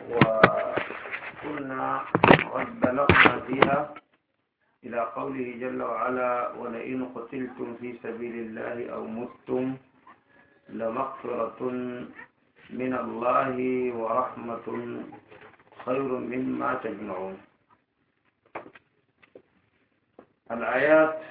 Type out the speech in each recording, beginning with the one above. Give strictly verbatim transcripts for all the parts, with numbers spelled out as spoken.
وكنا قد بلغنا فيها إلى قوله جل وعلا: ولئن قتلتم في سبيل الله أو متم لمغفرة من الله ورحمة خير مما تجمعون. الآيات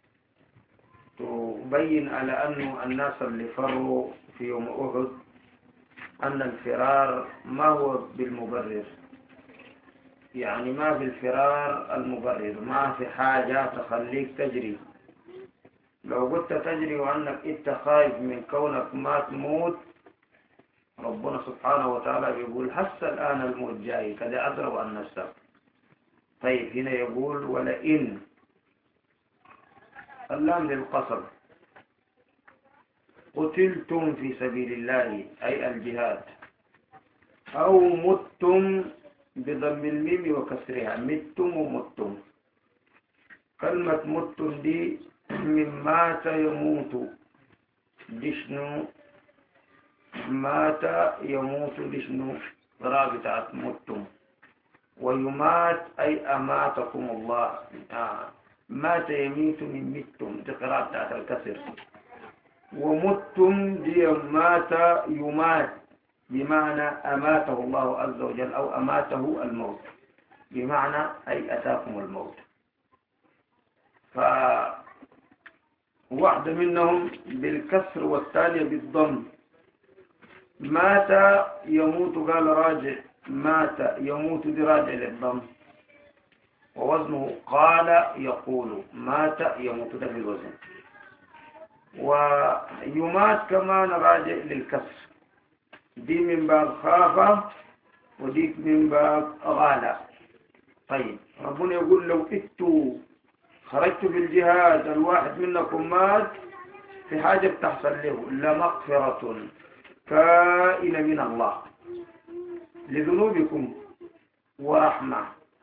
تبين على أن الناس اللي فروا في يوم أحد أن الفرار ما هو بالمبرر، يعني ما في الفرار المبرر، ما في حاجة تخليك تجري. لو قلت تجري وأنك أنت خايف من كونك ما تموت، ربنا سبحانه وتعالى بيقول هسه الآن الموت جاي كذا أضرب عن نفسك. طيب هنا يقول ولئن، اللام للقصر، قتلتم في سبيل الله أي الجهاد، أو متم بضم الميم وكسرها، متم ومتم. كلمة متم دي من مات يموت، دي شنو؟ مات يموت دي شنو؟ رابطة متم. ويمات أي أماتكم الله، آه. مات يميت من متم، دي قراءة بتاعت الكسر. ومتم دي مات يمات بمعنى أماته الله عز وجل أو أماته الموت، بمعنى أي أتاكم الموت. فواحدة منهم بالكسر والثانية بالضم. مات يموت قال راجع، مات يموت دي راجع للضم، ووزنه قال يقول، مات يموت ده بالوزن. ويمات كمان راجع للكسر، دي من باب خافة وديك من باب غالة. طيب ربنا يقول لو إتوا خرجتوا بالجهاد الواحد منكم مات في حاجة بتحصل له، لمغفرة كائنة من الله لذنوبكم ورحمة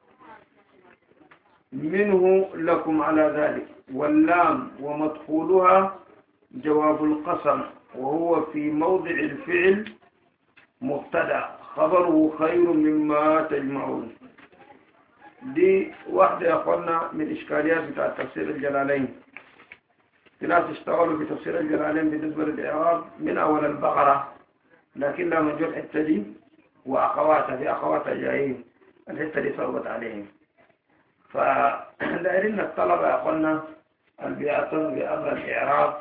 منه لكم على ذلك. واللام ومدخولها جواب القسم، وهو في موضع الفعل مبتدأ، خبره خير مما تجمعون. دي واحدة يا أخوانا من إشكاليات بتاع تفسير الجلالين. في ناس اشتغلوا بتفسير الجلالين بالنسبة للإعراب من أول البقرة، لكن لما نجوا الحتة دي وأخواتها، في أخواتها جايين الحتة دي صعبت عليهم. فدائرين الطلبة يا أخوانا اللي بيعتنوا بأمر الإعراب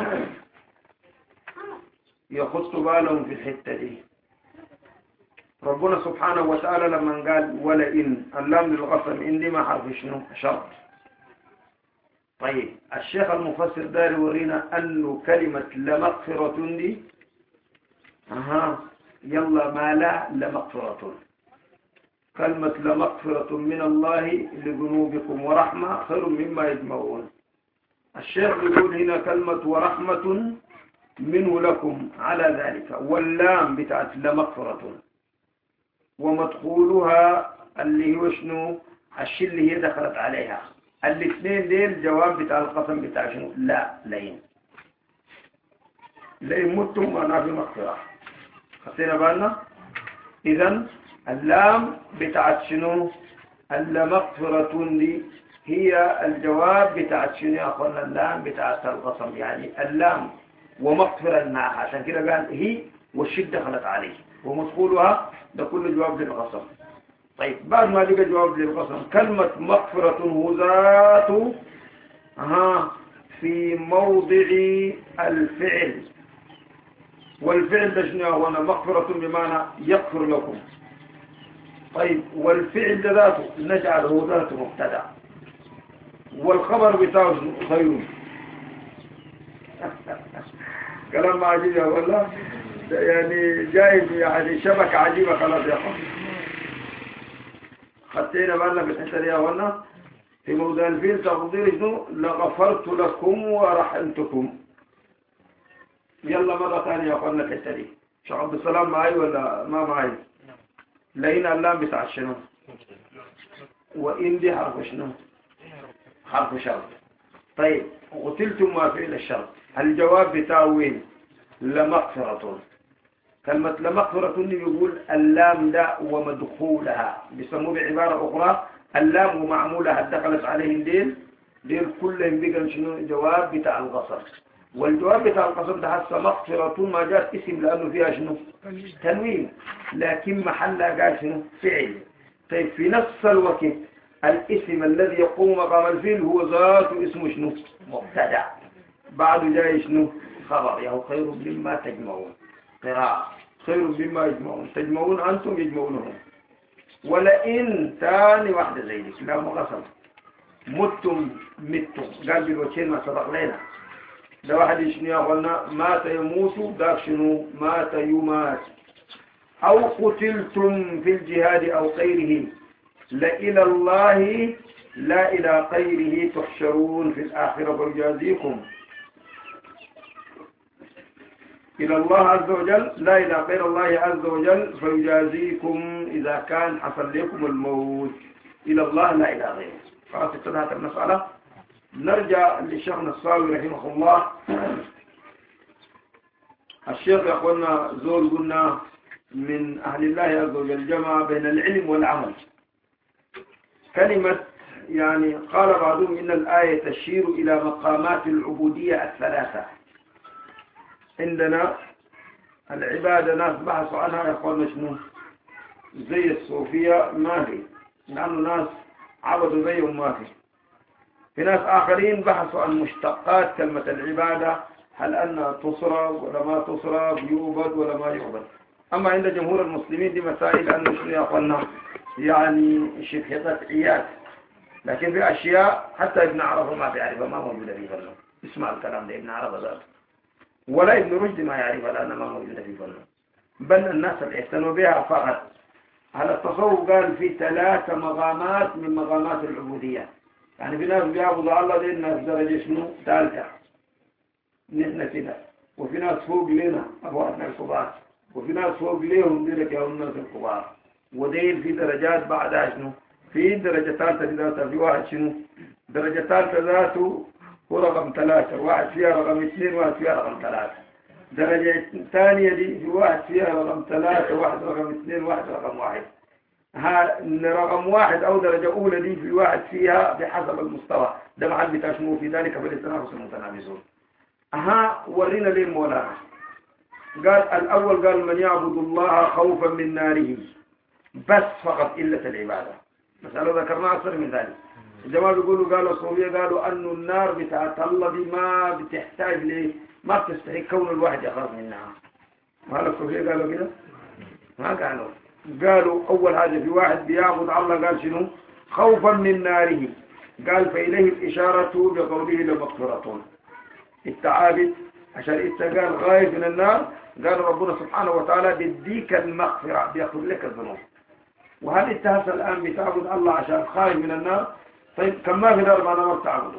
يخصوا بالهم في الحتة دي. ربنا سبحانه وتعالى لما قال ولئن، اللام للقسم، إن دي ما حرف شنو؟ شرط. طيب الشيخ المفسر داري يورينا أنه كلمة لمغفرة دي أها يلا ما لا لمغفرة، كلمة لمغفرة من الله لذنوبكم ورحمة خير مما يجمعون. الشيخ يقول هنا كلمة ورحمة منه لكم على ذلك، واللام بتاعت لمغفرة، ومدخولها اللي هو شنو؟ الشيء اللي هي دخلت عليها. الاثنين ديل جواب بتاع القسم بتاع شنو؟ لا لين لين متم وانا في مغفرة. خطينا بالنا؟ اذا اللام بتاعت شنو؟ اللمغفرة دي هي الجواب بتاعت شنو يا اخوانا؟ اللام بتاعت القسم، يعني اللام ومغفرة معها، عشان كده قال هي والشدة دخلت عليه، ومدخولها ده كل جواب للقسم. طيب بعد ما لقى جواب للقسم، كلمة مغفرة هو ذات أها في موضع الفعل، والفعل ده شنو هو؟ مغفرة بمعنى يغفر لكم. طيب والفعل ده ذاته نجعله ذاته مبتدأ، والخبر بتاعه خير. كلام عجيب والله، يعني جايب يعني شبكة عجيبة. خلاص يا اخوان خدتينا بالنا في الحته دي يا اخوانا. في موضوع الفيل تقدير شنو؟ لغفرت لكم ورحمتكم. يلا مرة ثانية يا اخوانا الحته دي. شيخ عبد السلام معي ولا ما معي؟ لقينا اللام بتاع شنو؟ وإن دي حرف شنو؟ حرف شرط. طيب قتلتم ما فعل الشرط، الجواب بتاعه وين؟ لمغفرة. كلمة لمغفرة بيقول اللام ده ومدخولها، بيسموه بعبارة أخرى اللام ومعمولها دخلت عليهم ديل ديل كلهم بيقل شنو جواب بتاع القصر. والجواب بتاع القصر ده هسه مغفرة ما جاءت اسم لأنه فيها شنو تنوين، لكن محلها قال شنو فعل. طيب في نفس الوقت الاسم الذي يقوم مقام الفعل هو ذاته اسمه شنو مبتدع، بعده جاي شنو خبر، يهو خير مما تجمعون قراءة خير مما يجمعون، تجمعون أنتم يجمعونهم. ولئن ثاني واحدة زي دي لا مقصد متم متم قال بالوجهين ما سبق لنا ده واحد شنو يا أخوانا مات يموت ذاك شنو مات يمات. أو قتلتم في الجهاد أو غيره لإلى الله لا إلى غيره تحشرون في الآخرة فيجازيكم. إلى الله عز وجل لا إلى غير الله عز وجل فيجازيكم إذا كان حصل لكم الموت. إلى الله لا إلى غيره. خلاص انتهت المسألة. نرجع للشيخنا الصاوي رحمه الله. الشيخ يقولنا زول قلنا من أهل الله عز وجل جمع بين العلم والعمل. كلمة يعني قال بعضهم إن الآية تشير إلى مقامات العبودية الثلاثة. عندنا العبادة ناس بحثوا عنها يقولون شنو زي الصوفية ما في، لأنه ناس عبدوا زيهم ما في. في ناس آخرين بحثوا عن مشتقات كلمة العبادة، هل أنها تصرف ولا ما تصرف، يوبد ولا ما يوبد. أما عند جمهور المسلمين دي مسائل أنه شنو يقولنا يعني شبه قطعيات، لكن في أشياء حتى ابن عرفة ما بيعرفها ما موجودة في فنه. اسمع الكلام ده ابن عرفة ذاته ولا ابن رشد ما يعرفها لأنها ما موجودة في فنه، بل الناس اللي اهتموا بها فقط. على التصوف قال في ثلاث مقامات من مقامات العبودية. يعني في ناس بيعبدوا الله دي الناس درجة شنو ثالثة نحن كده، وفي ناس فوق لنا أخواتنا الكبار، وفي ناس فوق ليهم دي لك يا الناس الكبار، وديل في درجات بعدها شنو في درجة ثالثة ذاتها. في واحد شنو درجة ثالثة ذاته هو رقم ثلاثة، واحد فيها رقم اثنين، واحد فيها رقم ثلاثة. درجة ثانية دي في واحد فيها رقم ثلاثة، واحد رقم اثنين، واحد رقم واحد. ها رقم واحد أو درجة أولى دي في واحد فيها بحسب المستوى ده محل بتشمو في ذلك فليتنافس المتنافسون. ها ورينا ليه مولانا قال الأول قال من يعبد الله خوفا من ناره بس فقط إلا العبادة. مسألة ذكرنا أكثر من ذلك. الجماعة بيقولوا قالوا الصوفية قالوا أن النار بتاعت الله دي ما بتحتاج ليه ما بتستحق كون الواحد يخاف منها. ما الصوفية قالوا كده ما قالوا قالوا أول حاجة في واحد بيعبد الله قال شنو خوفا من ناره، قال فإليه الإشارة بقوله لمغفرة التعابد عشان إنت قال غاية من النار، قال ربنا سبحانه وتعالى بديك المغفرة بيغفر لك الذنوب. وهل انتهت الآن بتعبد الله عشان خايف من النار؟ طيب كم ما في نار ما نار تعبده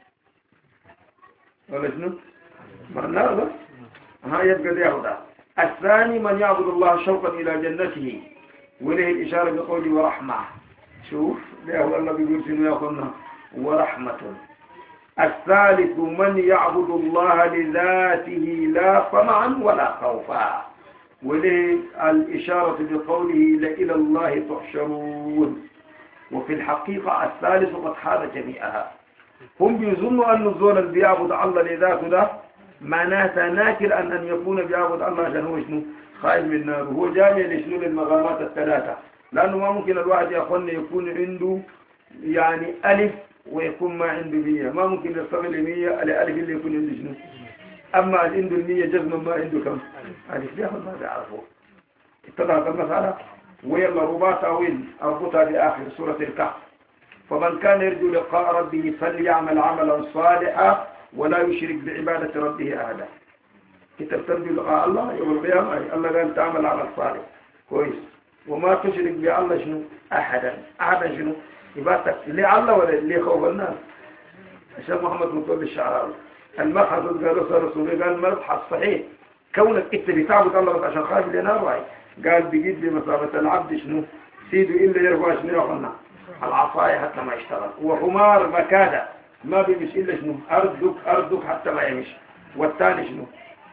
ولا شنو ما النار بس ها يبقى دي يهودا. الثاني من يعبد الله شوقا إلى جنته وله الإشارة بقوله ورحمة. شوف ده هو الله بيقول شنو يا أخونا ورحمة. الثالث من يعبد الله لذاته لا طمعا ولا خوفا وله الإشارة بقوله لإلى الله تحشرون. وفي الحقيقة الثالث قد حال جميعها. هم بيظنوا أن الزول اللي بيعبد الله لذاته ده معناته ناكر أن أن يكون بيعبد الله عشان هو شنو خائف من النار. وهو جامع لشنو للمقامات الثلاثة، لأنه ما ممكن الواحد يا أخواننا يكون عنده يعني ألف ويكون ما عنده مية، ما ممكن يستغل مية الألف اللي يكون عنده شنو. أما عنده المية جزما ما عنده كم ألف ياخذ ما بيعرفوه. اتضحت المسألة. ويلا رباط وين أربطها بآخر سورة الكهف. فمن كان يرجو لقاء ربه فليعمل عملا صالحا ولا يشرك بعبادة ربه أحدا. كتاب ترجو لقاء الله يوم القيامة الله قال تعمل عمل صالح كويس وما تشرك بالله شنو أحدا. أحدا شنو عبادتك لله ولا لخوف الناس. الشيخ محمد مطلب الشعراوي المبحث قالوا صار رسولي قال المبحث صحيح كونك انت بتعبد الله بس عشان خايف لنار واي قال بجد بمثابة العبد شنو سيده إلا يرفع شنو يقولنا العصاية حتى ما يشتغل. وحمار مكادة ما بيمش إلا شنو أردك أردك حتى ما يمشي. والثاني شنو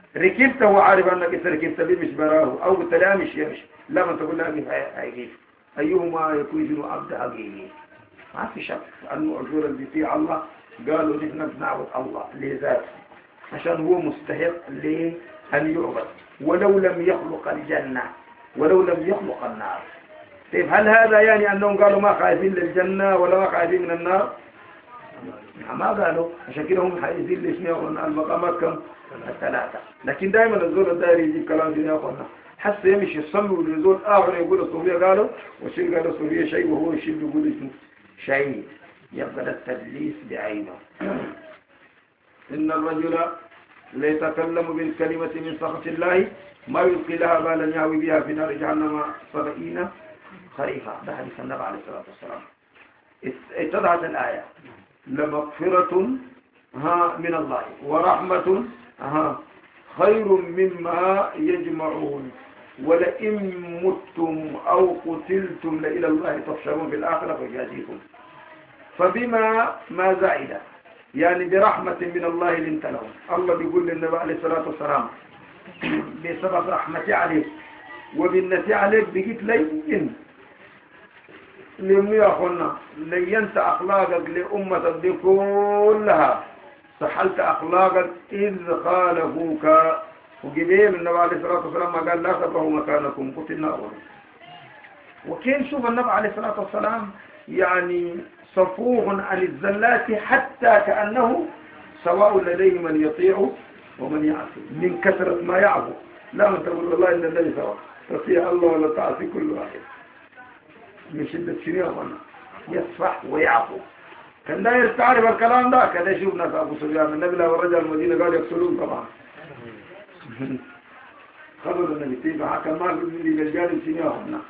ركبته وعارف أنك إذا ركبت به مش براه أو قلت لا مش يمشي لا ما تقول لا كيف هيجيب أيهما يكون عبد حقيقي ما في شك أنه الرجل اللي بيطيع الله قالوا نحن بنعبد الله لذاته عشان هو مستحق لأن يعبد ولو لم يخلق الجنة ولو لم يخلق النار. طيب هل هذا يعني أنهم قالوا ما خايفين للجنة ولا ما خايفين من النار؟ ما قالوا عشان كده هم حايزين لإثنين المقامات كم؟ الثلاثة. لكن دائما الزول الدائري يجيب كلام دين يا أخوانا حتى يمشي يصمم والزول آخر يقول الصوفية قالوا والشيء قال الصوفية شيء وهو الشيء يقول اسمه شيء. يبقى التدليس بعينه. إن الرجل ليتكلم بالكلمة من سخط الله ما يلقي لها بالا يهوي بها في نار جهنم سبعين خريفا. ده حديث النبي عليه الصلاة والسلام. اتضحت الآية لمغفرة ها من الله ورحمة ها خير مما يجمعون ولئن متم أو قتلتم لإلى الله تحشرون في الآخرة فيجازيكم. فبما ما زائدة يعني برحمة من الله لنت لهم. الله بيقول للنبي عليه الصلاة والسلام بسبب رحمتي عليك وبالنتي عليك بقيت لين لم يأخذنا لينت أخلاقك لأمة دي كلها سحلت أخلاقك إذ خالفوك وقبيل النبي عليه الصلاة والسلام قال لا تبرهوا مكانكم قتلنا أولا. وكين شوف النبي عليه الصلاة والسلام يعني صفوه عن الزلات حتى كأنه سواء لديه من يطيع ومن يعصي من كثرة ما يعبو. لا من تقول والله إن الذي سواء تطيع الله ولا تعصي كل واحد من شدة شنو يصفح ويعفو. كان داير تعرف الكلام ده كده يشوف ناس أبو سفيان النبي له ورجع المدينة قال يقتلون طبعا خبر النبي تيجي حكى ما اللي بالجال شنو هنا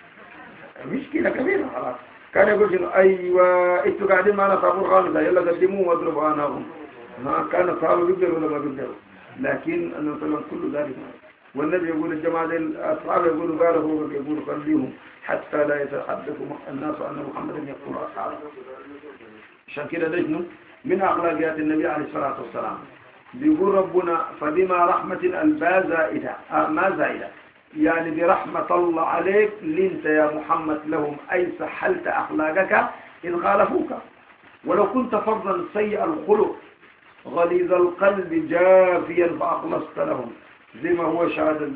مشكلة كبيرة خلاص. كان يقول شنو أيوة إنتوا قاعدين معنا صابور خالصة يلا قدموه واضربوا عنهم. ما كان صابوا يقدروا ولا ما يقدروا لكن أنه طلع كل ذلك. والنبي يقول الجماعة الأصحاب يقولوا قالوا هو يقولوا خليهم حتى لا يتحدثوا الناس أن محمد يقتل أصحابه. عشان كده دجنوا من أخلاقيات النبي عليه الصلاة والسلام بيقول ربنا فبما رحمة الباء زائدة آه ما زائدة يعني برحمة الله عليك لنت يا محمد لهم أي سحلت أخلاقك إذ خالفوك ولو كنت فظا سيء الخلق غليظ القلب جافيا فأخلصت لهم زي ما هو شهادة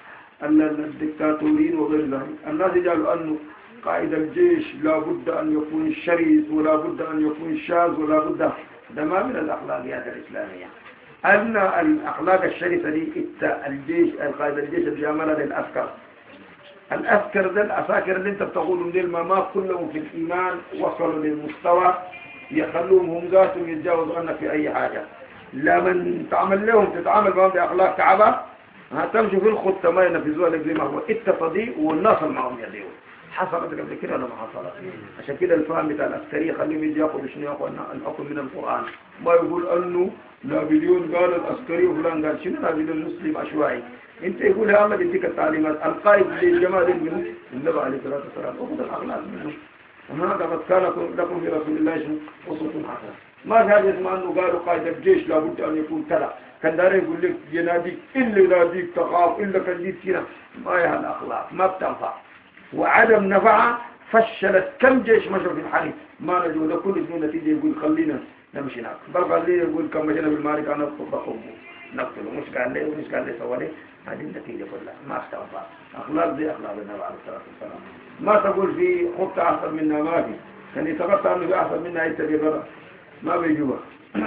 الدكتاتورين وغير ذلك. الناس قالوا أنه قائد الجيش لا بد أن يكون شرس ولا بد أن يكون شاذ ولا بد. ده ما من الأخلاقيات الإسلامية. أن الأخلاق الشريفة دي الجيش قائد الجيش اللي عملها للأسكر الأسكر ده الأساكر اللي انت بتقولهم دي المامات كلهم في الإيمان وصلوا للمستوى يخلوهم هم ذاتهم يتجاوزوا عنك في أي حاجة. لمن تعمل لهم تتعامل معهم بأخلاق كعبة هتمشي في الخطة ما ينفذوها لك زي ما هو التفضي والناصر معهم يديهم. حصلت قبل كده ولا ما حصلت؟ عشان كده الفهم بتاع العسكري خليهم يجي ياخذوا شنو ياخذوا الحكم من القرآن. ما يقول انه نابليون قال العسكري وفلان قال شنو نابليون مسلم عشوائي. انت يقول يا الله بديك التعليمات القائد للجماعه منه النبي عليه الصلاه والسلام وخذ الاخلاق منه. وهذا قد كان لكم في رسول الله اسوه حسنه. ما هذا اسمه انه قالوا قائد الجيش لابد ان يكون كذا. كان داري يقول لك يناديك الا يناديك تخاف الا كان جيت هنا. ما هي الاخلاق ما بتنفع. وعدم نفعها فشلت كم جيش مشوا في الحرب ما نجوا ده كل اسمه نتيجة يقول خلينا نمشي هناك بل خلينا يقول كم مشينا بالمعركة أنا بقوم نقتله مش قال لي ومش قال لي سوالي هذه النتيجة كلها ما استوفى. أخلاق زي أخلاق النبي عليه الصلاة والسلام. ما تقول في خطة أحسن منا ما في كان يتغطى أنه في أحسن منا أنت ببرا ما بيجوا.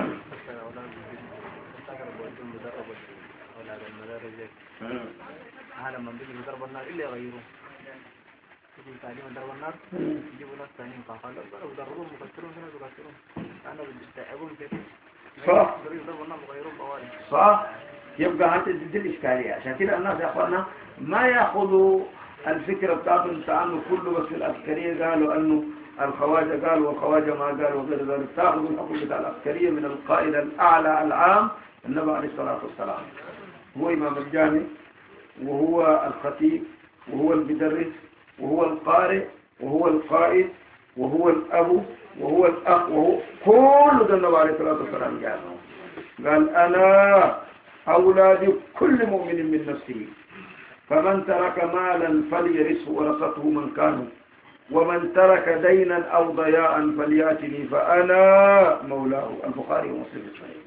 هذا من بيجي يضرب النار إلا يغيره يجيب تعليم ضرب النار يجيبوا ناس ثانيين فقالوا يضربون مكسرون هنا يكسرون أنا بيستعبون كده صح يضربوا النار ويغيرون بواري صح. يبقى هذه دي الإشكالية. عشان كده الناس يا أخوانا ما يأخذوا الفكرة بتاعتهم تعنوا كله بس في العسكرية قالوا أنه الخواجة قالوا والخواجة ما قالوا وغير ذلك. تأخذوا الحكم بتاع العسكرية من القائد الأعلى العام النبي عليه الصلاة والسلام. هو إمام الجامع وهو الخطيب وهو المدرس وهو القارئ وهو القائد وهو الأب وهو الأخ وهو كل ده النبي عليه الصلاة والسلام قال قال أنا أولاد كل مؤمن من نفسه، فمن ترك مالا فليرثه ورثته من كانوا، ومن ترك دينا أو ضياء فليأتني فأنا مولاه. البخاري ومسلم الصحيح.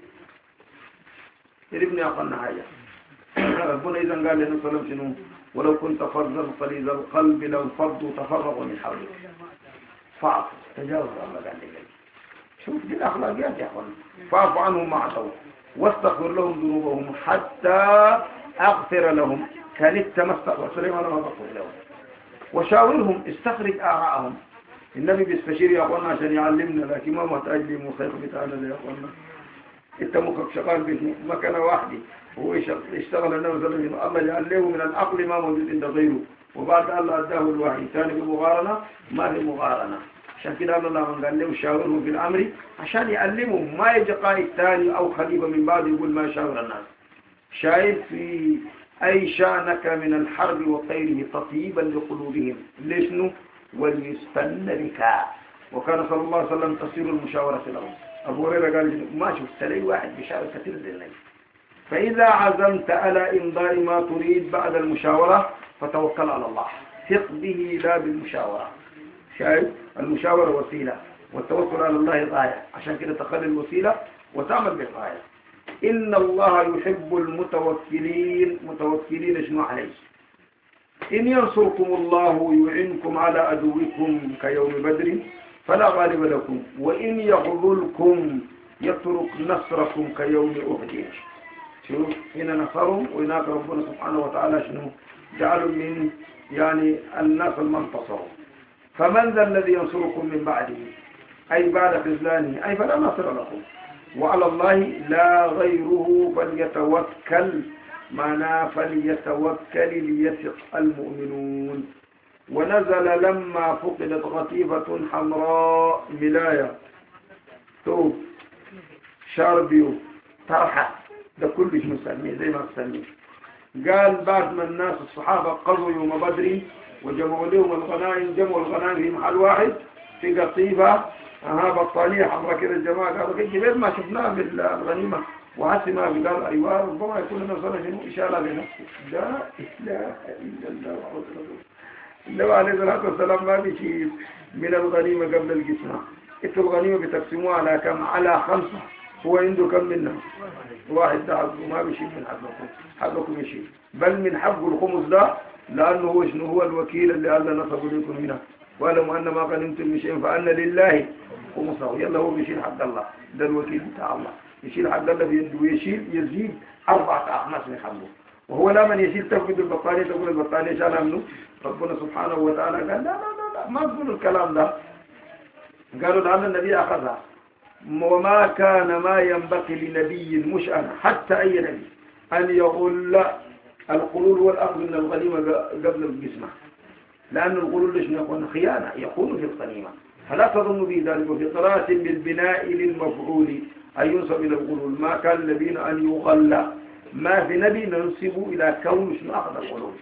ابن أقلنا حاجة ربنا إذا قال لنا صلى الله عليه وسلم ولو كنت فظا غليظ القلب لانفضوا تفرغوا من حولك فاعف تجاوز الله قال لي. شوف دي الأخلاقيات يا أخوان. فاعف عنهم ما عصوا واستغفر لهم ذنوبهم حتى أغفر لهم. كانت تمسك وسليمان ما بغفر لهم. وشاورهم استخرج آراءهم. النبي بيستشير يا أخوانا عشان يعلمنا، لكن ما متأجلي مخيخ بتاعنا يا أخوانا. انت مخك شغال بمكانة واحدة، هو اشتغل النبي صلى الله عليه وسلم الله يعلمه من العقل ما موجود عند غيره، وبعد الله أداه الوحي. ثاني بمغارنة ما في مغارنة. عشان كده الله من قال له شاورهم في الأمر عشان يعلمهم، ما يجي قائد ثاني أو خليفة من بعد يقول ما شاور الناس. شايف في أي شأنك من الحرب وغيره تطيبا لقلوبهم. ليش نو؟ وليستن بك. وكان صلى الله عليه وسلم تصير المشاورة لهم. أبو هريرة قال ما شفت لي واحد بشاور كثير زي النبي. فإذا عزمت على إمضاء ما تريد بعد المشاورة فتوكل على الله، ثق به لا بالمشاورة. شايف؟ المشاورة وسيلة والتوكل على الله غاية، عشان كده تخلي الوسيلة وتعمل بالغاية. إن الله يحب المتوكلين. متوكلين شنو عليه؟ إن ينصركم الله يعنكم على عدوكم كيوم بدر فلا غالب لكم، وإن يخذلكم يترك نصركم كيوم أحد. شوف هنا نصرهم، وهناك ربنا سبحانه وتعالى شنو جعلوا من يعني الناس المنتصرون. فمن ذا الذي ينصركم من بعده أي بعد خذلانه أي فلا نصر لكم، وعلى الله لا غيره فليتوكل معنا فليتوكل ليثق المؤمنون. ونزل لما فقدت غطيفة حمراء ملاية توب شاربيو طرحة، ده كل شيء مسميه زي ما تسميه. قال بعد ما الناس الصحابة قضوا يوم بدر وجمعوا لهم الغنائم، جمعوا الغنائم في محل واحد في قطيفة اها بطانية حمراء كده. الجماعة قالوا كيف ما شفناه بالغنيمة وحسي ما في. قال ايوه ربما يكون نصر شنو اشارة لنفسه. لا اله الا الله. النبي عليه الصلاة والسلام ما بيشيل من الغنيمة قبل القسمة. انتوا الغنيمة بتقسموها على كم؟ على خمسة. هو عنده كم منها؟ واحد. ده حقه ما بيشيل من حقكم، حقكم يشيل، بل من حقه الخمس ده، لأنه هو شنو هو الوكيل اللي قال نصب لكم هنا واعلموا أن ما غنمتم من شيء فأن لله خمسه. يلا هو بيشيل حق الله، ده الوكيل بتاع الله، يشيل حق الله بيده ويشيل يزيد أربعة أخماس من حقه. وهو لا من يشيل تفقد البطانية تقول البطانية شالها منه. ربنا سبحانه وتعالى قال لا لا لا, لا ما تقولوا الكلام ده. قالوا لأن النبي أخذها، وما كان ما ينبغي لنبي مش أنا حتى أي نبي أن يغل. القلول والأخذ من الغنيمة قبل القسمة، لأن القلول ليش يكون خيانة، يكون في الغنيمة. فلا تظنوا به ذلك. وفي قراءة بالبناء للمفعول أن ينصب إلى القلول. ما كان الذين أن يغل، ما في نبي ننصب إلى كون شنو أخذ القلول.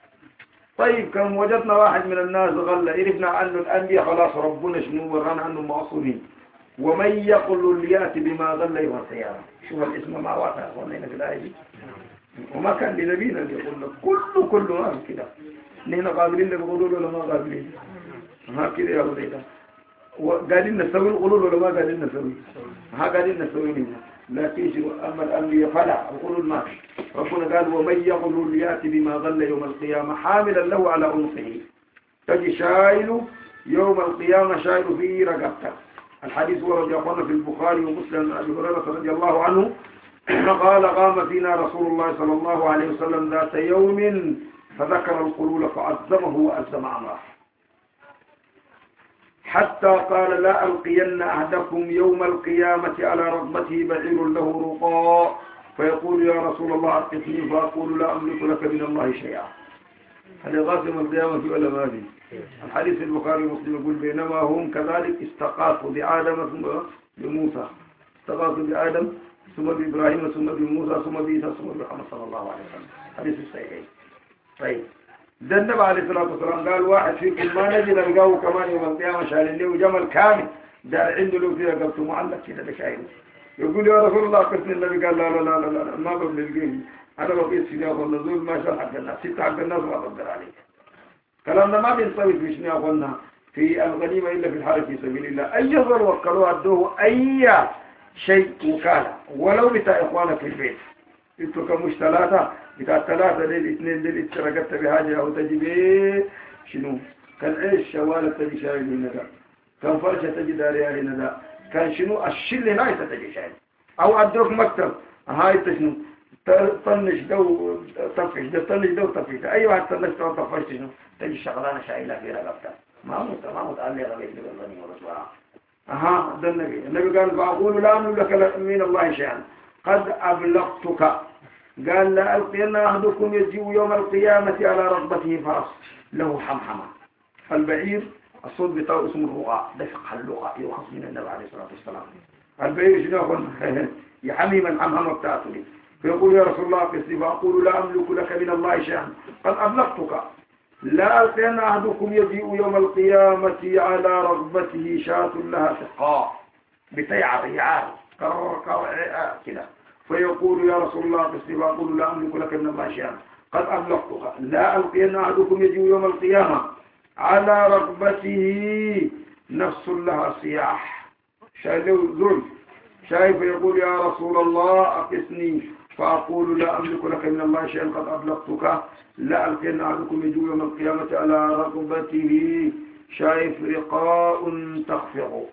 طيب كم وجدنا واحد من الناس غل، عرفنا عنه الأنبياء خلاص ربنا شنو ورانا عنه معصومين. ومن يقل ليأتي بما غل يوم القيامة. شوف الاسم ما واقع هنا في الآية دي. وما كان لنبينا اللي يقول لك كله كله ما كده. نحن قابلين للغلول ولا ما قابلين؟ ها كده يا وليدا. وقاعدين نسوي الغلول ولا ما قاعدين نسوي؟ ها قاعدين نسوي لنا. لكن أما الأنبياء فلا الغلول ما في. ربنا قال ومن يقل ليأتي بما غل يوم القيامة حاملا له على عنقه. تجي شايل يوم القيامة شايل فيه رقبته. الحديث ورد يقول في البخاري ومسلم أبي هريرة رضي الله عنه قال قام فينا رسول الله صلى الله عليه وسلم ذات يوم فذكر القلول فعظمه وألزم أمره حتى قال لا ألقين أحدكم يوم القيامة على رغبته بعير له رقاء فيقول يا رسول الله أعطني فأقول لا أملك لك من الله شيئا. هل يغاسم القيامة في ولا ما في؟ الحديث البخاري ومسلم يقول بينما هم كذلك استغاثوا بآدم ثم بموسى، استغاثوا بآدم ثم بإبراهيم ثم بموسى ثم بعيسى ثم بمحمد صلى الله عليه وسلم. حديث الصحيح. طيب ده النبي عليه الصلاة والسلام قال واحد فيكم ما نجي نلقاه كمان يوم القيامة شايل له جمل كامل ده عنده له فيه رقبته معلق كده بشايله يقول يا رسول الله قسم النبي قال لا لا لا لا, لا ما ببلغني أنا بقيت سنيا والنزول ما شاء حق الناس ستة حق الناس ما بقدر عليك كلامنا ما بينطوي في شنيا قلنا في الغنيمة إلا في الحرب في سبيل الله أي يظهر وكلوا عدوه أي شيء وكالة ولو بتاع إخوانك في البيت انتوا كمش ثلاثة بتاع ثلاثة ليل اثنين ليل اتشرقت بحاجة أو تجيب شنو كان عيش شوالة تجي شايل هنا ده كان فرشة تجي داريا هنا ده كان شنو الشل هاي تجي شايل أو عدوك مكتب هاي تشنو طنش دو طفش ده طنش دو طفش أي واحد طنش دو طفش شنو تجي شغلانة شايلة في رقبتها ما مت ما متعلق غير بالغني ورسولها أها ده النبي النبي قال فأقول لا أملك لك من الله شيئا قد أبلغتك قال لا ألقين أحدكم يجيء يوم القيامة على رغبته فرس له حمحمة البعير الصوت بتاعه اسمه الرقاء ده فقه اللغة يؤخذ من النبي عليه الصلاة والسلام البعير شنو يقول يحمي من حمحمة بتاعته لي فيقول يا رسول الله قسي فأقول لا أملك لك من الله شيئا قد أبلغتك لا ألقين أحدكم يجيء يوم القيامة على رغبته شاة لها سقاء بتيعر يعار كر كر كده فيقول يا رسول الله قسي فأقول لا أملك لك من الله شيئا قد أبلغتك لا ألقين أحدكم يجيء يوم القيامة على رغبته نفس لها صياح شايف ذل شايف يقول يا رسول الله أقسني فأقول لا أملك لك من الله شيئا قد أبلغتك لا ألقين أحدكم يجيء يوم القيامة على رغبته شايف رقاء تخفق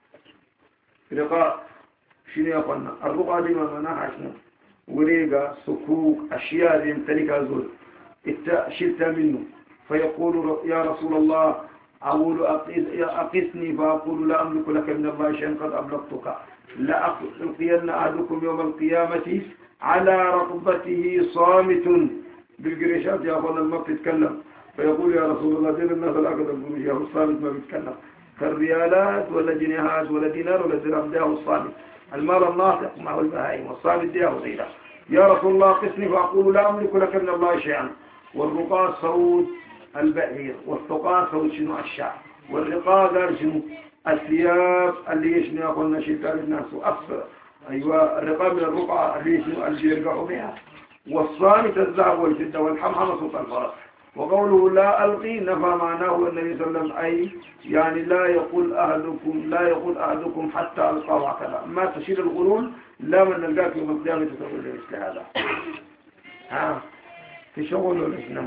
رقاء شنو يقولنا الرقاء دي ما معناها شنو وريقة سكوك أشياء يمتلكها زول شلت منه فيقول يا رسول الله أقول أقسني فأقول لا أملك لك من الله شيئا قد أبلغتك لا ألقين أحدكم يوم القيامة على رغبته صامت بالقريشات يا أخوانا ما بتتكلم فيقول يا رسول الله دين الناس الأقدر القريش يا الصامت ما بيتكلم كالريالات ولا جنيهات ولا دينار ولا درهم ده الصامت المال الناطق معه البهائم والصامت ده وزيده يا رسول الله قسني فأقول لا أملك لك من الله شيئا والرقاء صوت البعير والثقاء صوت شنو الشعر والرقاء قال شنو الثياب اللي يشنو يقولنا شتار الناس وأكثر أيوة الرقاء من الرقعة اللي يشنو اللي يرقعوا بها والصامت الذهب والفضة والحمحمة صوت الفرس وقوله لا ألقي نفى معناه النبي صلى الله عليه وسلم أي يعني لا يقول أهلكم لا يقول أهلكم حتى ألقاه هكذا ما تشير الغلول لا من نلقاك يوم القيامة تقول مثل هذا ها في شغل ولا شنو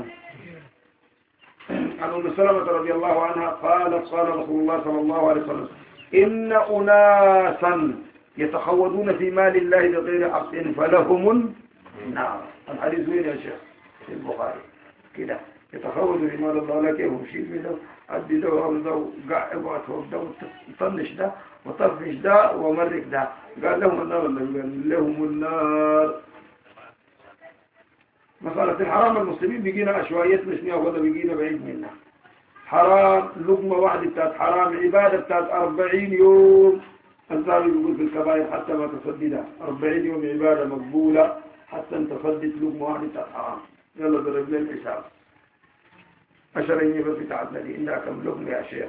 عن أم سلمة رضي الله عنها قالت قال رسول الله صلى الله عليه وسلم إن أناسا يتخوضون في مال الله بغير حق فلهم النار الحديث وين يا شيخ في البخاري كده يتخوض في مال الله لك يهم شيء منه أدي ده ورمضه قاعد وده وطنش ده وطفش ده ومرك ده قال لهم النار قال لهم النار مسألة الحرام المسلمين بيجينا عشوائيات مش نياخذها بيجينا بعيد منها حرام لقمة واحدة بتاعت حرام عبادة بتاعت أربعين يوم الزاوي بيقول في الكبائر حتى ما تصددها أربعين يوم عبادة مقبولة حتى انت تصدد لقمة واحدة بتاعت حرام يلا ضرب لي الحساب عشرين يوم بتاعتنا دي إنها كم لقمة يا شيخ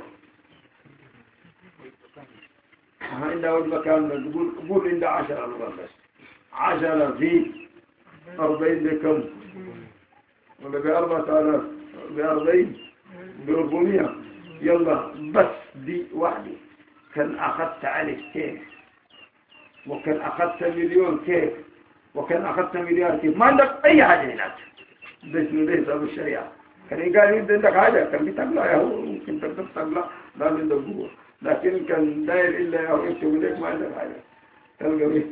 عندها وجبة كاملة تقول قول عندها عشرة لغة بس عشرة في أربعين بكم ولا بأربعة آلاف بأربعين بأربعمية يلا بس دي واحدة كان أخذت عليك كيف وكان أخذت مليون كيف وكان أخذت مليار كيف ما عندك أي حاجة هناك بس نديس أبو الشريعة كان يقال يد عندك حاجة كان بتقلع يا هو ممكن تقدر تقلع لا من دبوه لكن كان داير إلا يا هو إنت وليك ما عندك حاجة تلقى بيه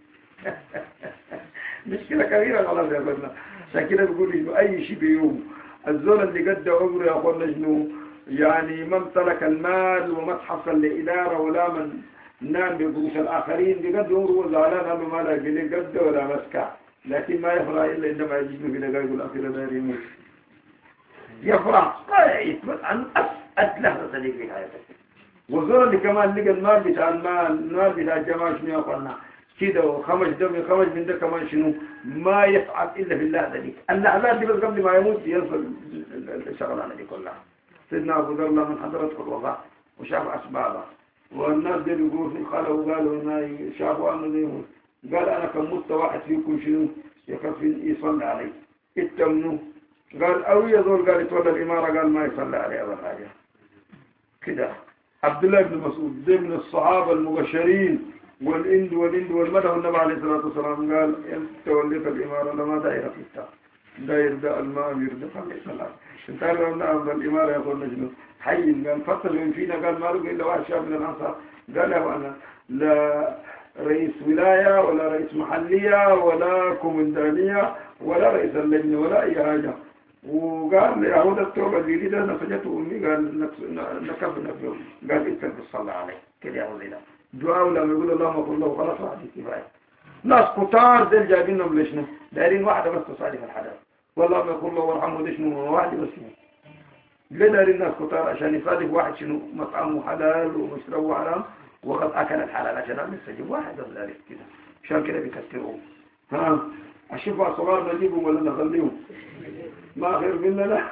مشكلة كبيرة خلاص يا أخوانا عشان كده بيقول إنه أي شيء بيوم الزول اللي قد عمره يا أخوانا شنو يعني ما امتلك المال وما تحصل لإدارة ولا من نام بقروش الآخرين بقد عمره وزعلان أما ما لا يقول قد ولا مسكع لكن ما يفرح إلا عندما يجيبه في دقائق الأخيرة داير يموت يفرح يثبت عن أسأل لحظة صديق في حياتك والزول اللي كمان لقى المال بتاع المال المال بتاع الجماعة شنو يا أخوانا كده وخمس دم خمس من ده كمان شنو ما يفعل إلا في الله ذلك اللحظات دي بس قبل ما يموت ينصر الشغلانة دي كلها سيدنا أبو ذر من حضرته الوفاة وشاف أسبابها والناس دي يقولوا في الخلا وقالوا هنا شافوا أنه زيهم قال أنا كم مت واحد فيكم شنو يكفي يصلي علي اتمنوا قال أو يزول قال يتولى الإمارة قال ما يصلي عليه أبدا حاجة كده. عبد الله بن مسعود ضمن الصحابة المبشرين والإند والإند والمدى والنبي عليه الصلاة والسلام قال أنت وليت الإمارة لما دايرة في التاب داير دا الماء يرد عليه السلام انت عارف أن الإمارة يقول نجنه حي قال فصل من فينا قال ما لقى إلا واحد شاب من الأنصار قال له أنا لا رئيس ولاية ولا رئيس محلية ولا كومندانية ولا رئيس اللجنة ولا أي حاجة. وقال يهود التوبة اللي ده نفجته أمي قال نكفنا فيهم قال إنت بتصلى عليه كده يهود ده دعاء لما يقول اللهم قل له خلاص واحد كفاية. ناس كتار دل جايبينهم ليشنا دايرين واحدة بس تصالي في الحلال والله ما يقول له وارحمه ليشنا واحد بس ليه دايرين ناس كتار عشان يصادف واحد شنو مطعمه حلال ومشربه حرام وقد أكل الحلال عشان نستجيب واحد بس ذلك كده عشان كده بيكتروه. ها الشفاء صغار نجيبهم ولا نخليهم ما خير مننا.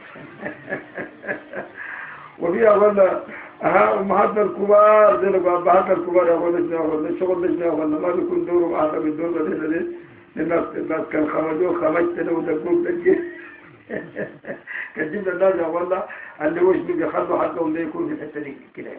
وفيها ولا ها أمهاتنا الكبار زي لو أبهاتنا الكبار يا ولدنا ولا شغل لجنا ولا ما بيكون دوره معنا بالدور ده ده الناس الناس كان خمجوا خمجتنا ودقوق دقي كان جبنا الناس يا والله اللي وش بيخلوا حقهم ده يكون في الحتة دي كده.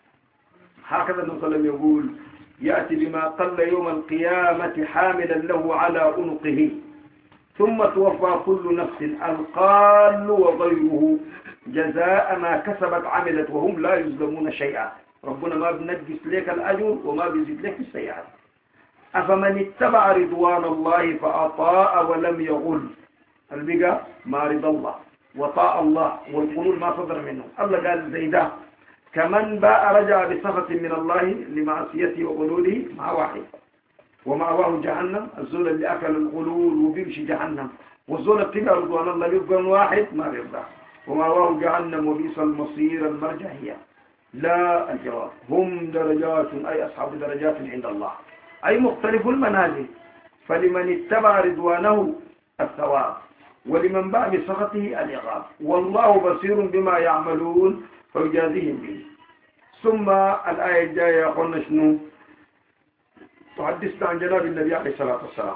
هكذا النبي صلى الله عليه وسلم يقول يأتي بما قل يوم القيامة حاملا له على عنقه ثم توفى كل نفس القال وغيره جزاء ما كسبت عملت وهم لا يظلمون شيئا. ربنا ما بنجس لك الأجر وما بيزيد لك السيئات. أفمن اتبع رضوان الله فأطاء ولم يغل البقى ما رضى الله وطاء الله والقلول ما صدر منه الله قال زي ده كمن باء رجع بسخط من الله لمعصيته وغلوله مع واحد ومأواه جهنم الزول اللي أكل الغلول وبيمشي جهنم والزول اتبع رضوان الله يبقى واحد ما بيرضى ومأواه جهنم وبئس المصير المرجع هي لا الجواب هم درجات أي أصحاب درجات عند الله أي مختلف المنازل فلمن اتبع رضوانه الثواب ولمن باء بسخطه العقاب والله بصير بما يعملون فيجازيهم به. ثم الآية الجاية قلنا شنو تحدثنا عن جناب النبي عليه الصلاة والسلام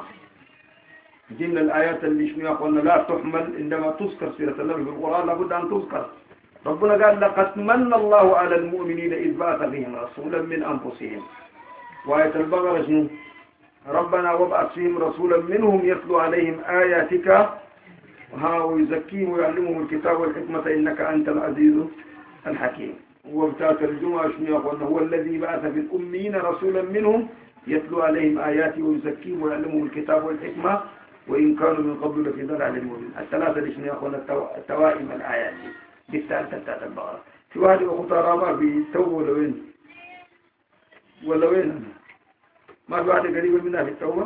ضمن الآيات اللي شنو قلنا لا تحمل عندما تذكر سيرة النبي في القرآن لابد أن تذكر. ربنا قال لقد من الله على المؤمنين إذ بعث فيهم رسولا من أنفسهم وآية البقرة شنو ربنا وابعث فيهم رسولا منهم يتلو عليهم آياتك ها ويزكيهم ويعلمهم الكتاب والحكمة إنك أنت العزيز الحكيم. وبتاعت الجمعة شنو قلنا هو الذي بعث في الأمين رسولا منهم يتلو عليهم آياته ويزكيهم ويعلمهم الكتاب والحكمة وإن كانوا من قبل لفي ضلال مبين. الثلاثة اللي شنو قلنا التوائم الآيات بالثالثة بتاعت البقرة. في واحد أخطى رابع بالتوبة ولا وين ولا وين ما في واحد قريبة منها في التوبة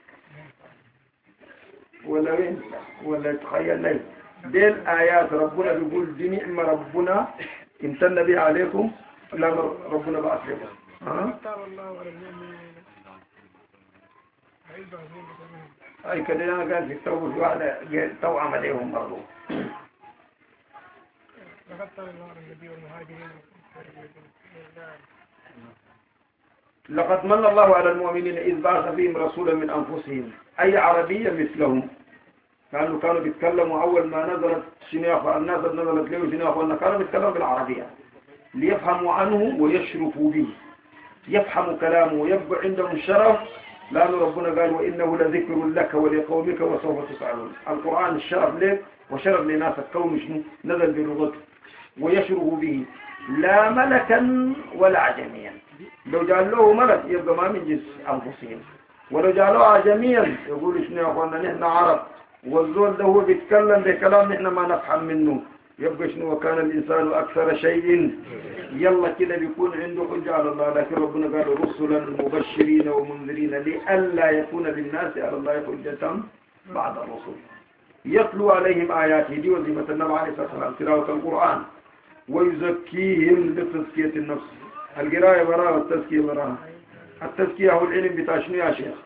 ولا وين ولا تخيل لي دي الآيات ربنا بيقول دي نعمة ربنا امتن بها عليكم لا ربنا بعث لكم. ها أي كده أنا قال في التوبة في واحدة توعم عليهم برضو لقد من الله على المؤمنين إذ بعث فيهم رسولا من أنفسهم أي عربية مثلهم كانوا كانوا بيتكلموا أول ما نزلت شنيخ الناس نزلت له شنيخ وأن كانوا بيتكلموا بالعربية ليفهموا عنه ويشرفوا به يفهموا كلامه ويبقى عندهم الشرف لأن ربنا قال وإنه لذكر لك ولقومك وسوف تسألون. القرآن الشرف لك وشرف لناس الكون شنو نزل بلغته ويشرفوا به لا ملكا ولا عجميا. لو جعل له ملك يبقى ما من جنس أنفسهم ولو جعلوه عجميا يقول شنو يا أخوانا نحن عرب والزول ده هو بيتكلم بكلام نحن ما نفهم منه يبقى شنو وكان الإنسان أكثر شيء يلا كده بيكون عنده حجة على الله. لكن ربنا قال رسلا مبشرين ومنذرين لئلا يكون للناس على الله حجة بعد الرسل يتلو عليهم آياته دي وظيفة النبي عليه الصلاة والسلام تلاوة القرآن ويزكيهم بتزكية النفس. القراءة وراء والتزكية وراء. التزكية هو العلم بتاع شنو يا شيخ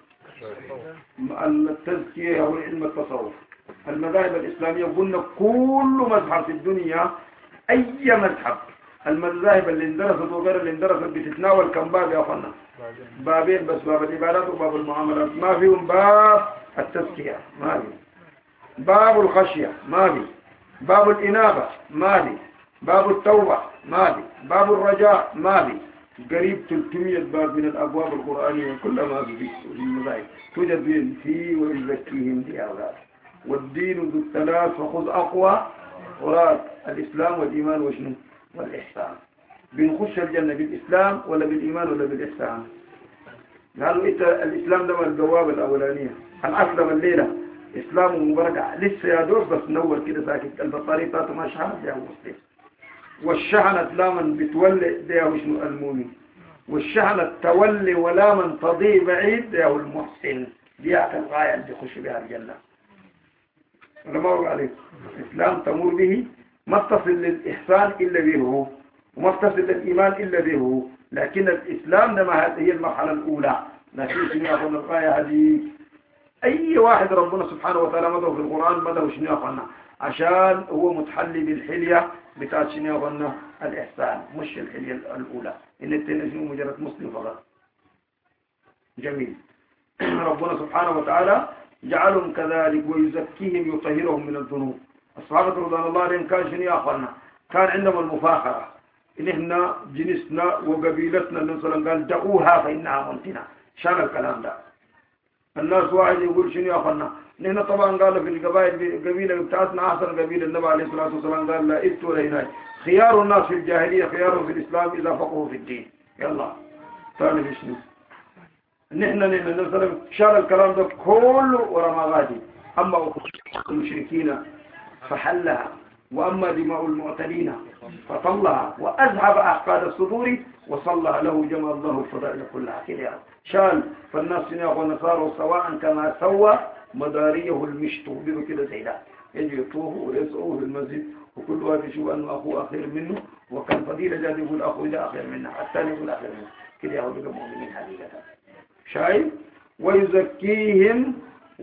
التزكية هو علم التصوف. المذاهب الإسلامية قلنا كل مذهب في الدنيا أي مذهب المذاهب اللي اندرست وغير اللي اندرست بتتناول كم باب يا أخوانا؟ بابين بس، باب العبادات وباب المعاملات. ما فيهم باب التزكية، ما في. باب الخشية ما في. باب الإنابة ما في. باب التوبة ما في. باب الرجاء ما في. قريب ثلاثمية باب من الأبواب القرآنية كلها ما في في المذاهب توجد فيه ويزكيهم في هذا. والدين ذو الثلاث فخذ أقوى وراد الإسلام والإيمان وشنو والإحسان. بنخش الجنة بالإسلام ولا بالإيمان ولا بالإحسان؟ قالوا إنت الإسلام ده الجواب الأولانية. الأسلم الليلة إسلام مبارك لسه يا دوب بس نور كده ساكت البطارية بتاعته ما شحنت يا مسلم. والشحنة لا من بتولي ده وشنو المؤمن، والشحنة تولي ولا من تضيع بعيد ده المحسن. دي الغاية اللي يخش بها الجنة. أنا ما أقول عليك الإسلام تمر به، ما تصل للإحسان إلا به، وما تصل للإيمان إلا به. لكن الإسلام ده هي المرحلة الأولى. لكن شنو أقول الغاية هذه؟ أي واحد ربنا سبحانه وتعالى مدعو في القرآن مدعو شنو أقولنا عشان هو متحلي بالحلية بتاعت شنو أقولنا الإحسان، مش الحلية الأولى إن التنجم مجرد مسلم فقط. جميل. ربنا سبحانه وتعالى جعلهم كذلك ويزكيهم يطهرهم من الذنوب. الصحابة رضوان الله عليهم كان شنو أقولنا كان عندهم المفاخرة إن إحنا جنسنا وقبيلتنا النبي صلى الله عليه وسلم قال دعوها فإنها منتنة. شان الكلام ده الناس واحد يقول شنو يا أخوانا نحن طبعا قال في القبائل قبيلة بتاعتنا أحسن قبيلة. النبي عليه الصلاة والسلام قال لا إت ولا هناك خيار الناس في الجاهلية خيارهم في الإسلام إذا فقهوا في الدين. يلا ثاني في شنو نحن نحن نسلم شال الكلام ده كله ورا ما غادي. أما المشركين فحلها، وأما دماء المعتدين فطلها، وأذهب أعقاد الصدور وصلها له جمع الله الفضائل كلها كده شال. فالناس سنة صاروا سواء كما سوى مداريه المشت بيقولوا كده زي ده يجي يطوه ويسعوه في المسجد وكل واحد يشوف أنه أخوه أخير منه، وكان فضيلة جاد يقول أخوه ده أخير منه، الثاني يقول أخير منه كده يهودوا المؤمنين حقيقة. شايف؟ ويزكيهم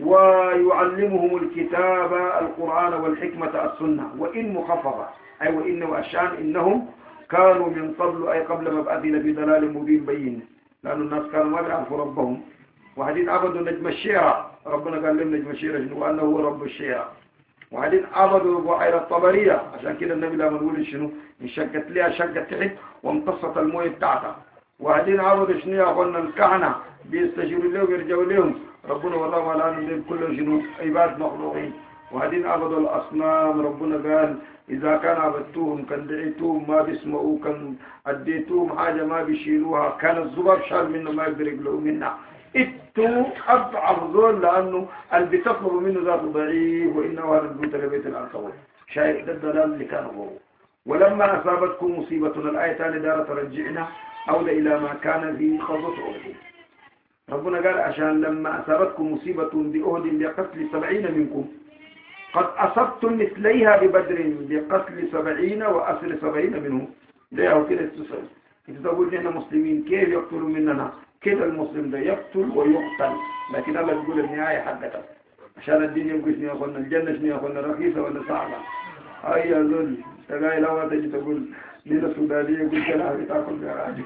ويعلمهم الكتاب القرآن والحكمة السنة وإن مخففة أي وإن وأشان إنهم كانوا من قبل أي قبل مبعثنا في ضلال مبين بين، لأن الناس كانوا ما يعرفوا ربهم. وحدين عبدوا نجم الشيرة، ربنا قال لهم نجم الشيرة وأنه هو رب الشيرة. وحدين عبدوا بحيرة الطبرية عشان كده النبي لما نقول شنو انشقت لها شقة تحت وامتصت المويه بتاعتها. وحدين عبدوا شنو يا أخوانا الكهنة بيستشيروا له ويرجعوا لهم ربنا والله ما لهم كله شنو عباد مخلوقين. وهذين عبدوا الأصنام ربنا قال إذا كان عبدتوهم كان دعيتوهم ما بيسمعوا كان أديتوهم حاجة ما بيشيلوها كان الزباب شال منه ما يقدر يقلعوا منها. إتو أضعف ذول لأنه اللي بتطلب منه ذات ضعيف وإنه هذا البيت لبيت العنكبوت. شايف ده الدلال اللي كانوا هو. ولما أصابتكم مصيبتنا الآية ثانية دار ترجعنا أو إلى ما كان في خضوط أهد. ربنا قال عشان لما أصابتكم مصيبة بأهد لقتل سبعين منكم قد أصبتم مثليها ببدر بقتل سبعين وأسر سبعين منهم. ده هو كده التسعين. إذا تقول نحن مسلمين كيف يقتلوا مننا؟ كده المسلم ده يقتل ويقتل، لكن الله يقول النهاية حقتها عشان الدين يبقى شنو ياخذنا الجنة شنو ياخذنا رخيصة ولا صعبة. أي يا زول تلاقي لو تجي تقول لنا السودانية يقول كلام بتاكل بعادي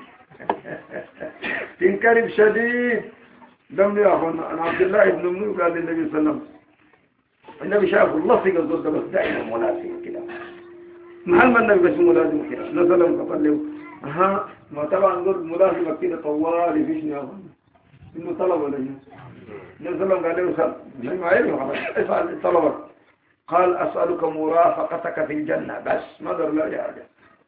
تنكرب شديد. دم يا أخوانا أنا عبد الله بن منو قال للنبي صلى الله عليه وسلم النبي شاف الله في قصده بس دائما ملازم كده محل ما النبي بس ملازم كده نزل فقال له ها ما طبعا دول ملازمة كده طوال فيش يا أخوانا إنه طلب ولا شيء. نزل قال له سأل مش ما يعرف اسأل الطلبة قال أسألك مرافقتك في الجنة بس ما در لا يا حاجة.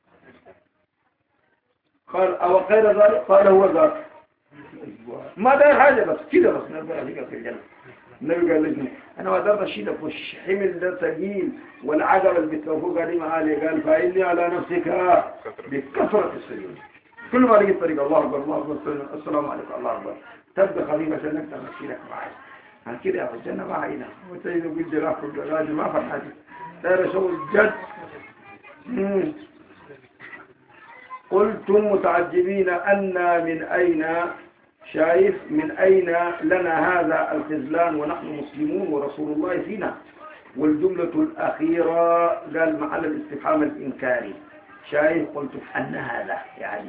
قال أو غير ذلك قال هو ذاك ما داير حاجة بس كده بس نرجع لك في الجنة. النبي قال لي أنا ما أقدر أشيلك وش حمل ده ثقيل والعجل اللي بتوفوق عليه معالي قال فإني على نفسك بكثرة السجود كل ما لقيت طريقة الله أكبر الله أكبر السلام عليكم الله أكبر تبدأ خليفة عشان نقدر نشيلك معي عن كده يا الجنة ما عينا وتجد قلت جراح كل جراج ما فرحت داير شغل جد. قلتم متعجبين أن من أين شايف من أين لنا هذا الخذلان ونحن مسلمون ورسول الله فينا. والجملة الأخيرة قال محل الاستفهام الإنكاري شايف قلت أن هذا يعني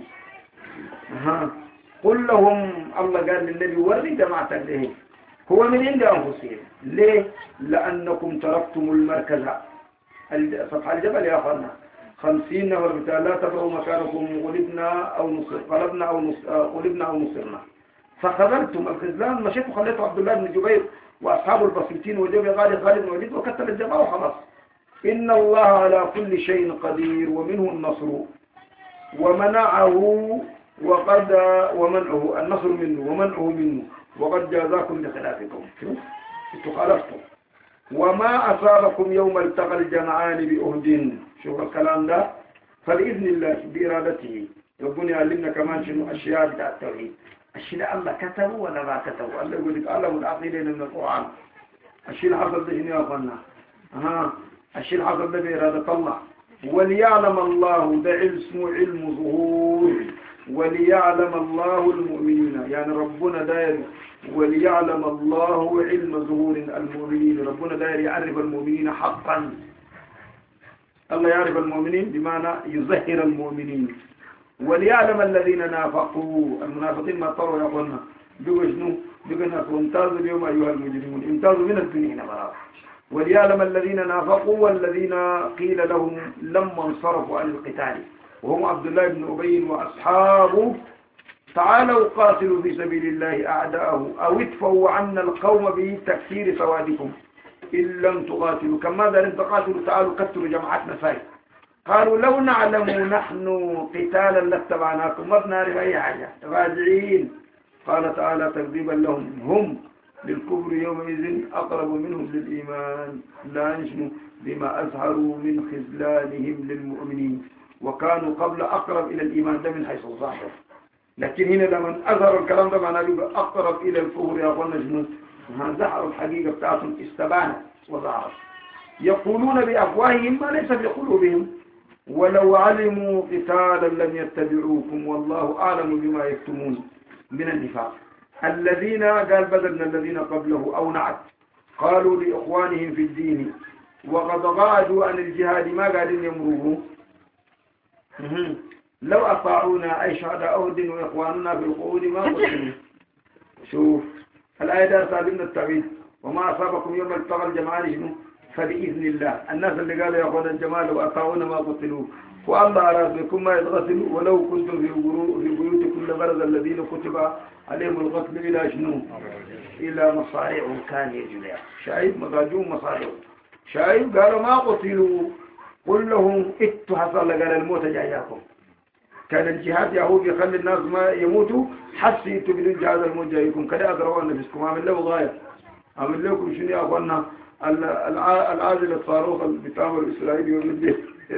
ها قل لهم الله قال للنبي وري جماعة لهم هو من عند أنفسهم ليه؟ لأنكم تركتم المركز صفحة الجبل يا أخوانا خمسين نفر بتاع لا تبروا مكانكم غلبنا أو نصر غلبنا أو نصر غلبنا أو نصرنا فخذلتم الخذلان مشيتوا خليتوا عبد الله بن جبير وأصحابه البسيطين وجاب غالب غالب وليد وكتل الجماعة وخلاص إن الله على كل شيء قدير ومنه النصر ومنعه وقد ومنعه النصر منه ومنعه منه وقد جازاكم بخلافكم انتوا خالفتم وما أصابكم يوم التقى الجمعان بأهد شوف الكلام ده فبإذن الله بإرادته ربنا يعلمنا كمان شنو أشياء بتاع التوحيد الشيء الله كتبه ولا ما كتبه الله يقول لك الله والعقيدة من القرآن الشيء حصل ده شنو يا أخوانا ها الشيء حصل ده بإرادة الله وليعلم الله ده اسمه علم ظهور وليعلم الله المؤمنين يعني ربنا داير وليعلم الله علم ظهور المؤمنين ربنا داير يعرف المؤمنين حقا الله يعرف المؤمنين بمعنى يظهر المؤمنين وليعلم الذين نافقوا المنافقين ما طروا يا أخوانا بيقوا شنو بيقوا ناس وامتازوا اليوم أيها المجرمون امتازوا من الدنيا مرات وليعلم الذين نافقوا والذين قيل لهم لما انصرفوا عن القتال وهم عبد الله بن أبي وأصحابه تعالوا قاتلوا في سبيل الله أعداءه أو ادفعوا عنا القوم بتكسير سوادكم إن لم تقاتلوا كما ذا لم تقاتلوا تعالوا قتلوا جماعتنا ساي قالوا لو نعلم نحن قتالا لاتبعناكم ما بنعرف أي حاجة راجعين قال تعالى تكذيبا لهم هم للكفر يومئذ أقرب منهم للإيمان لا يشنوا بما أظهروا من خذلانهم للمؤمنين وكانوا قبل أقرب إلى الإيمان ده من حيث الظاهر لكن هنا لما أظهر الكلام ده معناه يبقى أقرب إلى الكفر يا أخوانا جنود ظهروا الحقيقة بتاعتهم استبانت وظهرت يقولون بأفواههم ما ليس في قلوبهم ولو علموا قتالا لم يتبعوكم والله أعلم بما يكتمون من النفاق الذين قال بدل من الذين قبله أو نعت قالوا لإخوانهم في الدين وقد غادوا عن الجهاد ما قالوا يمروه لو أطاعونا أي شهداء أهد وإخواننا في القعود ما قتلوا شوف الآية ده سابقنا التعبيد وما أصابكم يوم التقى الجمعان شنو فبإذن الله الناس اللي قالوا يا أخوان الجمال وأطاعونا ما قتلوا والله أراد بكم ما يتغسلوا ولو كنتم في في بيوتكم لبرز الذين كتب عليهم القتل إلى شنو إلى مصارعهم كان يجلع شايف مضاجون مصارعهم شايف قالوا ما قتلوا قل لهم اتوا حصل قال الموت جاياكم كان الجهاد يهود يخلي الناس ما يموتوا حسي تبدوا الجهاد الموت جايكم كده أدروا أن نفسكم عمل له غاية عمل لكم شنو يا أخوانا العازل الصاروخ بتاعمل الإسرائيلي والمدير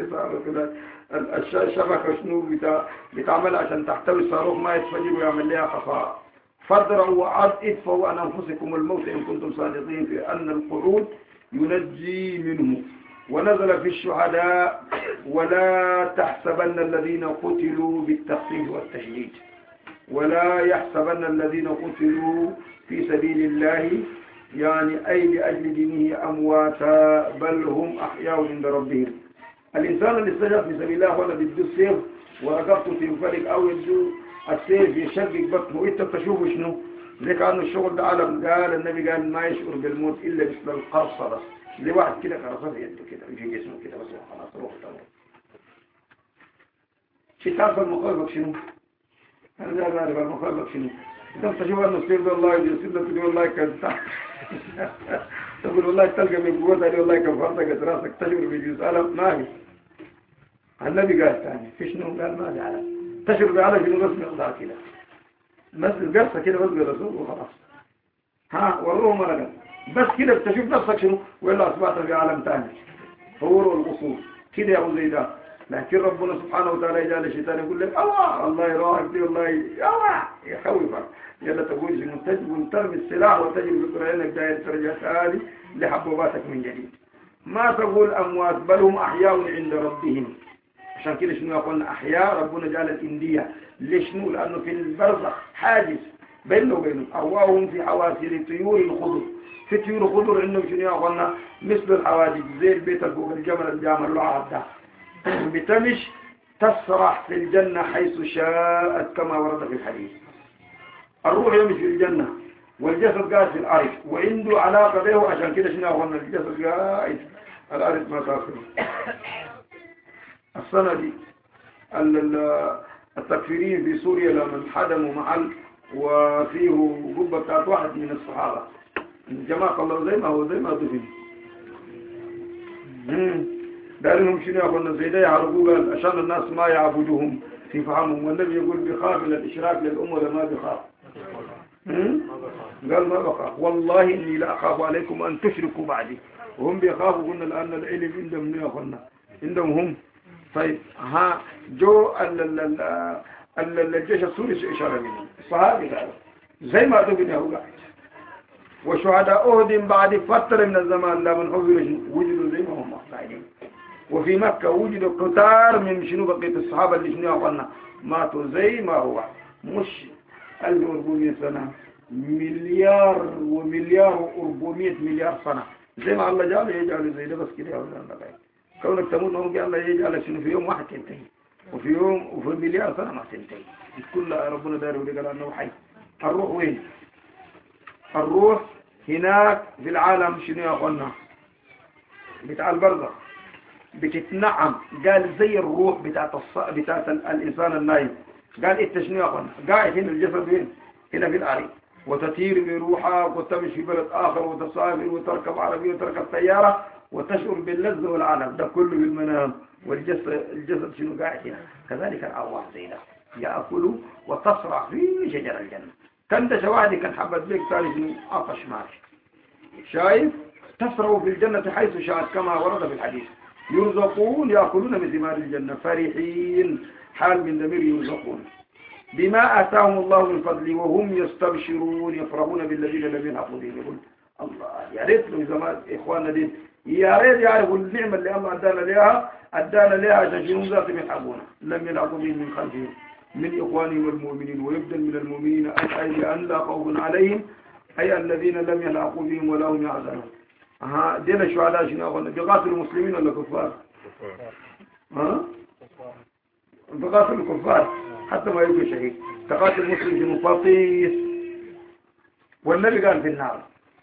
الشبكة شنو بتعمل عشان تحتوي الصاروخ ما يتفجر ويعمل لها خسارة فادروا وعد ادفعوا عن أنفسكم الموت إن كنتم صادقين في أن القعود ينجي منه ونزل في الشهداء ولا تحسبن الذين قتلوا بالتخفيف والتشديد ولا يحسبن الذين قتلوا في سبيل الله يعني أي لأجل دينه أمواتا بل هم أحياء عند ربهم الإنسان اللي استجاب في سبيل الله ولا بده السيف ورقبته تنفلق أو يبدو السيف يشقق بطنه إنت تشوفه شنو زي كأنه الشغل ده عالم قال النبي قال ما يشعر بالموت إلا مثل القرصة بس زي واحد كده قرصة في يده كده يجي جسمه كده بس خلاص روح تمام شي تعرف المخالفك شنو؟ أنا لا أعرف المخالفك شنو؟ إنت تشوف أن السيف ده الله يصير لك تقول والله كذا تقول والله تلقى من قوتها دي والله كفرتك راسك تشعر بجزء ألم ما هي النبي قال ثاني في شنو قال ما في علم تشعر بعلم شنو بس مقدار كده بس قرصة كده بس قرصوه وخلاص ها وروه مرقا بس كده بتشوف نفسك شنو وإلا أصبحت في عالم ثاني فوروا القصور كده يا أبو زيدان لكن ربنا سبحانه وتعالى يجعل الشيطان يقول لك الله الله يراك دي والله الله يخوفك يلا تقول شنو تجب ترمي السلاح وتجب بقرآنك داير ترجع تالي لحبوباتك من جديد ما تقول أموات بل هم أحياء عند ربهم عشان كده شنو يقولنا أحياء ربنا جعل الإندية ليش شنو لأنه في البرزخ حاجز بينه وبينهم أرواحهم في حواسر طيور الخضر في طيور الخضر إنه شنو يقولنا مثل الحواجز زي البيت فوق الجمل الجامل له عبده بتمش تسرح في الجنة حيث شاءت كما ورد في الحديث. الروح يمشي في الجنة والجسد قاعد في الأرض وعنده علاقة به، عشان كده شنو قلنا الجسد قاعد الأرض ما تاكله. السنة دي التكفيرين في سوريا لما انحدموا محل وفيه قبة بتاعت واحد من الصحابة، الجماعة الله زي ما هو زي ما دفن. دارهم شنو يقولون زي ده يعرفوا قال عشان الناس ما يعبدوهم في فهمهم، والنبي يقول بيخاف من الإشراك للأمة ولا ما بيخاف؟ قال ما بخاف، والله إني لا أخاف عليكم أن تشركوا بعدي، وهم بيخافوا. قلنا الآن العلم عندهم يا أخوانا عندهم هم. طيب ها جو الجيش السوري إشارة منهم الصحابي قالوا زي ما دفن يهو قاعد. وشهداء أهد بعد فترة من الزمان لا من حضر وجدوا زي ما هم قاعدين. وفي مكة وجدوا كتار من شنو بقية الصحابة اللي شنو أخوانا ماتوا زي ما هو، مش ألف وأربعمائة سنة، مليار ومليار وأربعمائة مليار سنة زي ما الله جعل يجعل زي ده بس كده يا ولد. كونك تموت نوم الله يجعل شنو في يوم واحد تنتهي، وفي يوم وفي مليار سنة ما تنتهي. كل ربنا داره قال أنه حي. الروح وين؟ الروح هناك في العالم شنو يا أخوانا بتاع البرزخ بتتنعم. قال زي الروح بتاعت الص... بتاعت الإنسان النايم. قال إنت شنو يا أخوانا قاعد هنا الجسد وين؟ هنا في الأرض، وتطير بروحك وتمشي في بلد آخر وتسافر وتركب عربية وتركب سيارة وتشعر باللذة والعالم ده كله بالمنام. والجسد الجسد شنو قاعد هنا. كذلك الأرواح زي ده يأكل وتصرع في شجر الجنة. كان ده شواهدي كان حبت بيك تالي شنو عطش ماشي شايف تسرع في الجنة حيث شاءت كما ورد في الحديث. يرزقون يأكلون من ثمار الجنة فرحين، حال من ضمير يرزقون بما آتاهم الله من فضله وهم يستبشرون يفرحون بالذين لم يلحقوا بهم. يقول الله يا ريت لو زمان إخواننا دين يا ريت يعرفوا النعمة اللي الله أدانا لها أدانا لها عشان شنو ذاتهم يلحقونا لم يلحقوا بهم من خلفهم من إخوانهم والمؤمنين. ويبدل من المؤمنين أي أن لا خوف عليهم أي الذين لم يلحقوا بهم ولا هم يحزنون. ها دين الشهداء شنو قلنا بقاتل المسلمين ولا كفار؟ ها بقاتل الكفار حتى ما يبقى شهيد. تقاتل المسلم في مفاطيس والنبي قال في النار.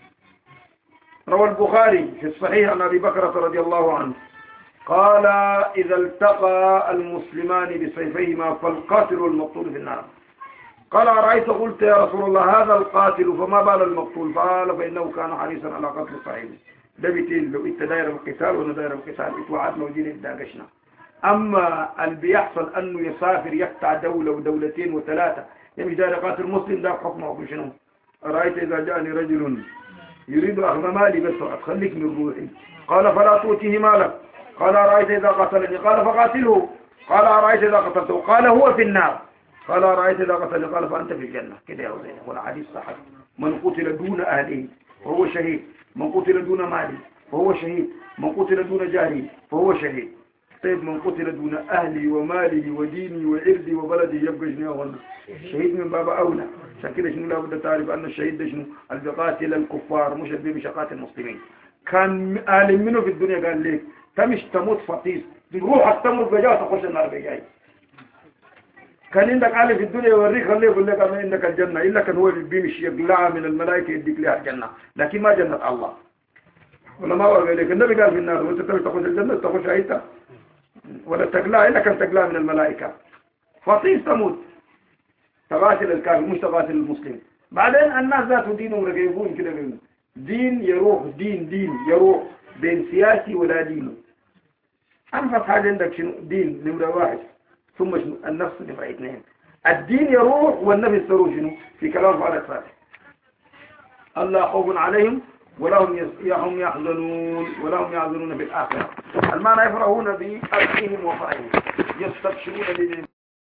روى البخاري في الصحيح عن أبي بكر رضي الله عنه قال إذا التقى المسلمان بسيفيهما فالقاتل والمقتول في النار. قال أرأيت قلت يا رسول الله هذا القاتل فما بال المقتول؟ قال فإنه كان حريصا على قتل صاحبه. ده بيتين لو انت داير القتال وانا داير القتال اتوعدنا ودين اتداقشنا. أما اللي بيحصل أنه يسافر يقطع دولة ودولتين وثلاثة يمشي داير قاتل مسلم ده حكمه شنو؟ أرأيت إذا جاءني رجل يريد أخذ مالي بس أتخليك من روحي قال فلا تؤتيه مالك. قال أرأيت إذا قتلني؟ قال فقاتله. قال أرأيت إذا قتلته؟ قال هو في النار. قال أرأيت إذا قتلني؟ قال فأنت في الجنة. كده يا وزينة. والحديث صحيح. من قتل دون أهله فهو شهيد، من قتل دون ماله فهو شهيد، من قتل دون جاره فهو شهيد. طيب من قتل دون أهلي ومالي وديني وعرضي وبلدي يبقى شنو والله شهيد من باب أولى. عشان كده شنو لابد تعرف أن الشهيد ده شنو اللي بيقاتل الكفار مش اللي بيقاتل المسلمين. كان عالم منه في الدنيا قال لك تمش تموت فطيس روحك تموت بجاء تخش النار بجاي. كان عندك عالم في الدنيا يوريك خليه يقول لك أما عندك الجنة إلا كان هو اللي بيمشي يقلع من الملائكة يديك لها الجنة لكن ما جنة الله. ولا ما قال لك النبي قال في النار وانت تخش الجنة تخش عيتها ولا تقلع إلا كان تقلع من الملائكة. فطيس تموت تقاتل الكافر مش تقاتل المسلم. بعدين الناس ذاتوا دينهم رقيبون كده منه دين يروح دين دين يروح بين سياسي ولا دين. أنفس حاجة عندك شنو دين نمرة واحد ثم شنو النفس نمرة اثنين. الدين يروح والنفس يروح شنو في كلام فارغ فاتح. الله خوف عليهم ولا هم يحزنون ولا هم يحزنون بالآخرة. المعنى يفرحون بأرضهم وفرحهم يستبشرون